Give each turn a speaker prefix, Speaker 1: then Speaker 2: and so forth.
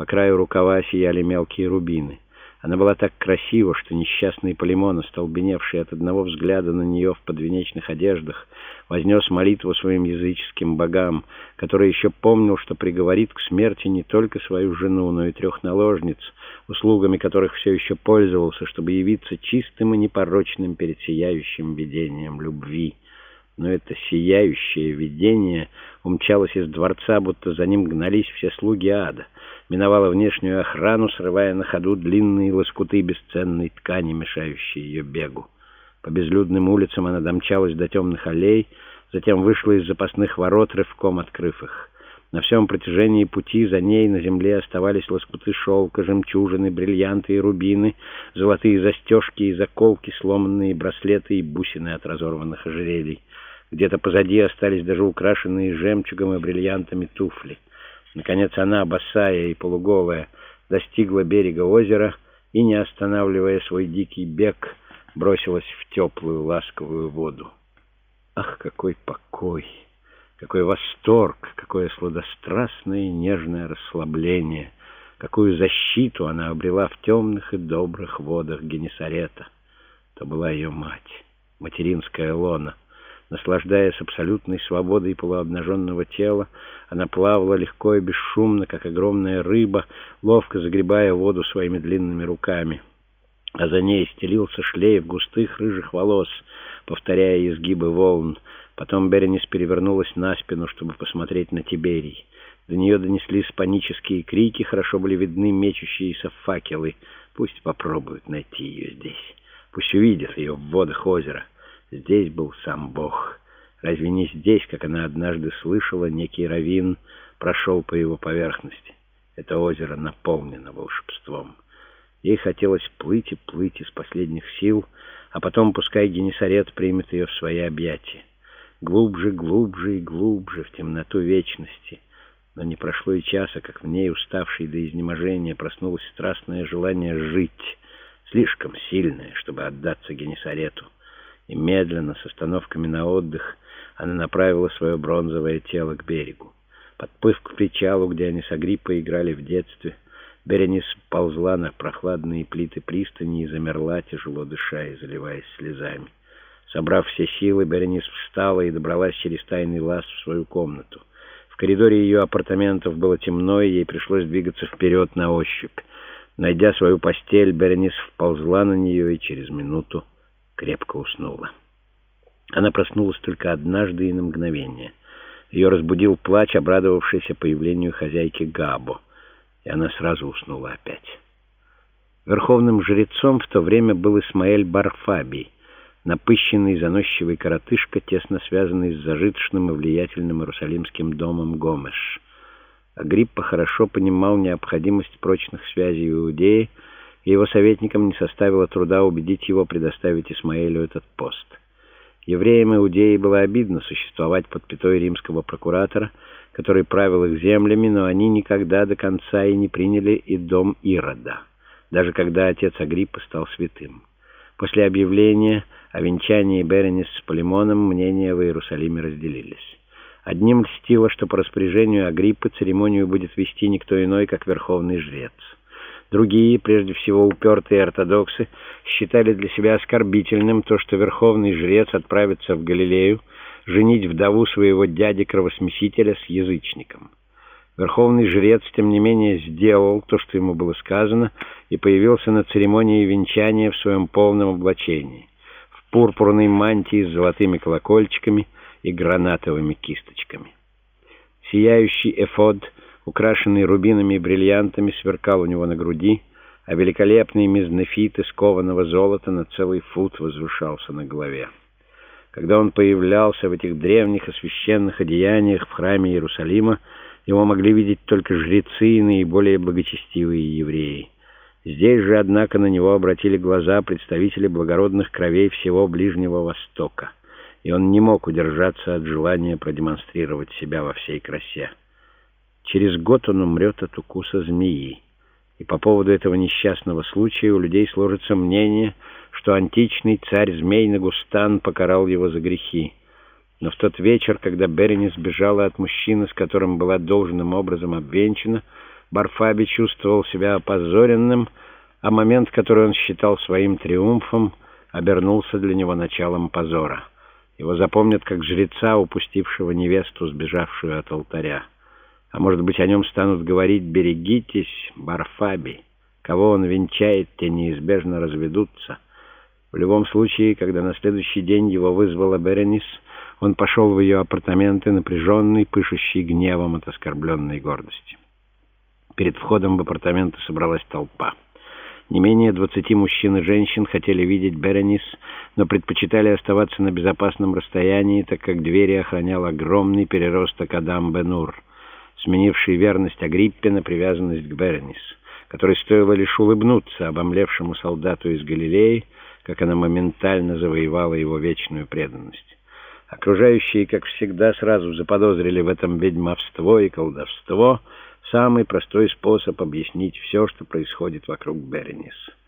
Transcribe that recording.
Speaker 1: По краю рукава сияли мелкие рубины. Она была так красива, что несчастный Полимон, остолбеневший от одного взгляда на нее в подвенечных одеждах, вознес молитву своим языческим богам, который еще помнил, что приговорит к смерти не только свою жену, но и 3 наложниц, услугами которых все еще пользовался, чтобы явиться чистым и непорочным перед сияющим видением любви. Но это сияющее видение умчалось из дворца, будто за ним гнались все слуги ада, миновала внешнюю охрану, срывая на ходу длинные лоскуты бесценной ткани, мешающие ее бегу. По безлюдным улицам она домчалась до темных аллей, затем вышла из запасных ворот, рывком открыв их. На всем протяжении пути за ней на земле оставались лоскуты шелка, жемчужины, бриллианты и рубины, золотые застежки и заколки, сломанные браслеты и бусины от разорванных ожерелий. Где-то позади остались даже украшенные жемчугом и бриллиантами туфли. Наконец она, босая и полуголая, достигла берега озера и, не останавливая свой дикий бег, бросилась в теплую ласковую воду. Ах, какой покой! Какой восторг! Какое сладострастное и нежное расслабление! Какую защиту она обрела в темных и добрых водах Генесарета! То была ее мать, материнская лона. Наслаждаясь абсолютной свободой полуобнаженного тела, она плавала легко и бесшумно, как огромная рыба, ловко загребая воду своими длинными руками. А за ней стелился шлейф густых рыжих волос, повторяя изгибы волн. Потом Беренис перевернулась на спину, чтобы посмотреть на Тиберий. До нее донеслись панические крики, хорошо были видны мечущиеся факелы. Пусть попробуют найти ее здесь. Пусть увидят ее в водах озера. Здесь был сам Бог. Разве не здесь, как она однажды слышала, некий раввин прошел по его поверхности? Это озеро наполнено волшебством. Ей хотелось плыть и плыть из последних сил, а потом пускай Генесарет примет ее в свои объятия. Глубже, глубже и глубже в темноту вечности. Но не прошло и часа, как в ней, уставшей до изнеможения, проснулось страстное желание жить, слишком сильное, чтобы отдаться Генесарету. И медленно, с остановками на отдых, она направила свое бронзовое тело к берегу. Подплыв к причалу, где они с Агриппой играли в детстве, Беренис ползла на прохладные плиты пристани и замерла, тяжело дыша и заливаясь слезами. Собрав все силы, Беренис встала и добралась через тайный лаз в свою комнату. В коридоре ее апартаментов было темно, и ей пришлось двигаться вперед на ощупь. Найдя свою постель, Беренис вползла на нее и через минуту крепко уснула. Она проснулась только однажды и на мгновение. Ее разбудил плач, обрадовавшийся появлению хозяйки Габо, и она сразу уснула опять. Верховным жрецом в то время был Исмаэль Бар-Фабий, напыщенный, заносчивый коротышка, тесно связанный с зажиточным и влиятельным иерусалимским домом Гомеш. Агриппа хорошо понимал необходимость прочных связей в Иудее, и его советникам не составило труда убедить его предоставить Исмаэлю этот пост. Евреям Иудеи было обидно существовать под пятой римского прокуратора, который правил их землями, но они никогда до конца и не приняли и дом Ирода, даже когда отец Агриппы стал святым. После объявления о венчании Беренис с Полимоном мнения в Иерусалиме разделились. Одним льстило, что по распоряжению Агриппы церемонию будет вести никто иной, как верховный жрец. Другие, прежде всего упертые ортодоксы, считали для себя оскорбительным то, что верховный жрец отправится в Галилею женить вдову своего дяди-кровосмесителя с язычником. Верховный жрец, тем не менее, сделал то, что ему было сказано, и появился на церемонии венчания в своем полном облачении, в пурпурной мантии с золотыми колокольчиками и гранатовыми кисточками. Сияющий эфод, украшенный рубинами и бриллиантами, сверкал у него на груди, а великолепный мезнефит из кованого золота на целый фут возвышался на голове. Когда он появлялся в этих древних и священных одеяниях в храме Иерусалима, его могли видеть только жрецы и наиболее благочестивые евреи. Здесь же, однако, на него обратили глаза представители благородных кровей всего Ближнего Востока, и он не мог удержаться от желания продемонстрировать себя во всей красе. Через год он умрет от укуса змеи, и по поводу этого несчастного случая у людей сложится мнение, что античный царь-змей Нагустан покарал его за грехи. Но в тот вечер, когда Беренис бежала от мужчины, с которым была должным образом обвенчана, Барфаби чувствовал себя опозоренным, а момент, который он считал своим триумфом, обернулся для него началом позора. Его запомнят как жреца, упустившего невесту, сбежавшую от алтаря. А может быть, о нем станут говорить: «Берегитесь, Барфаби, кого он венчает, те неизбежно разведутся». В любом случае, когда на следующий день его вызвала Беренис, он пошел в ее апартаменты, напряженный, пышущий гневом от оскорбленной гордости. Перед входом в апартаменты собралась толпа. Не менее 20 мужчин и женщин хотели видеть Беренис, но предпочитали оставаться на безопасном расстоянии, так как двери охранял огромный переросток Адам Бен-Ур, сменивший верность Агриппе на привязанность к Беренис, которой стоило лишь улыбнуться обомлевшему солдату из Галилеи, как она моментально завоевала его вечную преданность. Окружающие, как всегда, сразу заподозрили в этом ведьмовство и колдовство, самый простой способ объяснить все, что происходит вокруг Беренис.